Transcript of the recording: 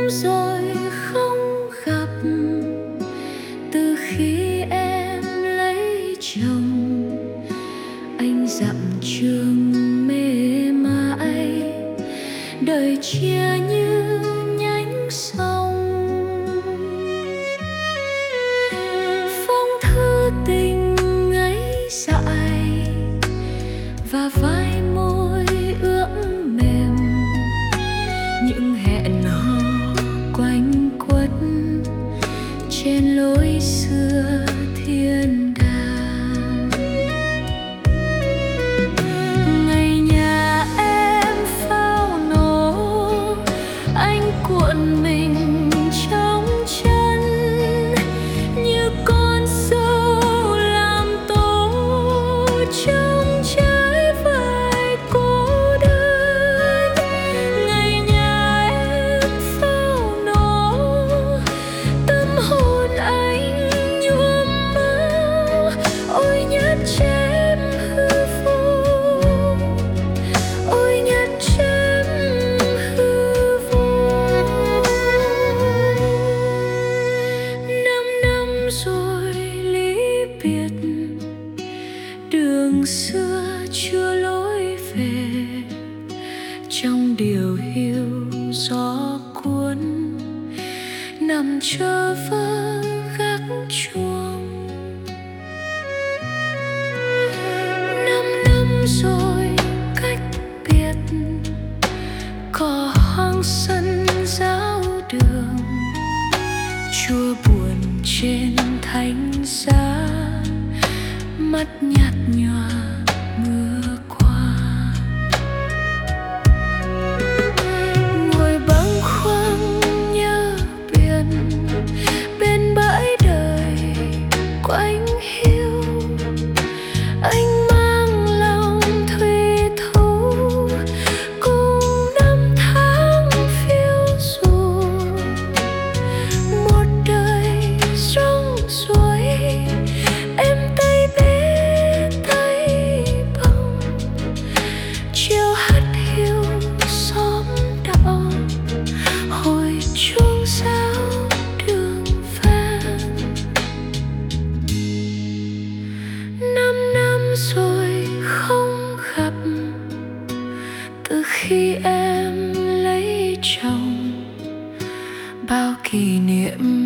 rồi không gặp từ khi em lấy chồng. Anh dặm trường mê mãi, đời chia như nhánh sông. Phong thư tình ngây dại và vai môi ướt mềm, những hẹn hò quanh quất trên lối xưa thiên đàng. Ngày nhà em pháo nổ, anh cuộn mình trong chân như con sâu làm tổ trong trái vải cô đơn. Ngày nhà em pháo nổ, tâm hồn anh nhuốm máu. Ôi nhát chém hư vô, ôi nhát chém hư vô. 5 năm rồi ly biệt, đường xưa chưa lối về. Trong điều hiu gió cuốn, nằm chờ vơ gác chuông. 5 năm rồi cách biệt, cỏ hoang sân giáo đường, chua buồn trên thánh giá, mắt nhạt nhòa mưa qua. Ngồi bâng khuâng nhớ biển, bên bãi đời quanh hiu. Anh mang lòng thủy thú cùng năm tháng phiêu du. Một đời rong ruổi, em tay bế tay bồng, chiều hát hiu xóm đạo, hồi chuông giáo đường vang. 5 năm rồi không gặp từ khi em lấy chồng, bao kỷ niệm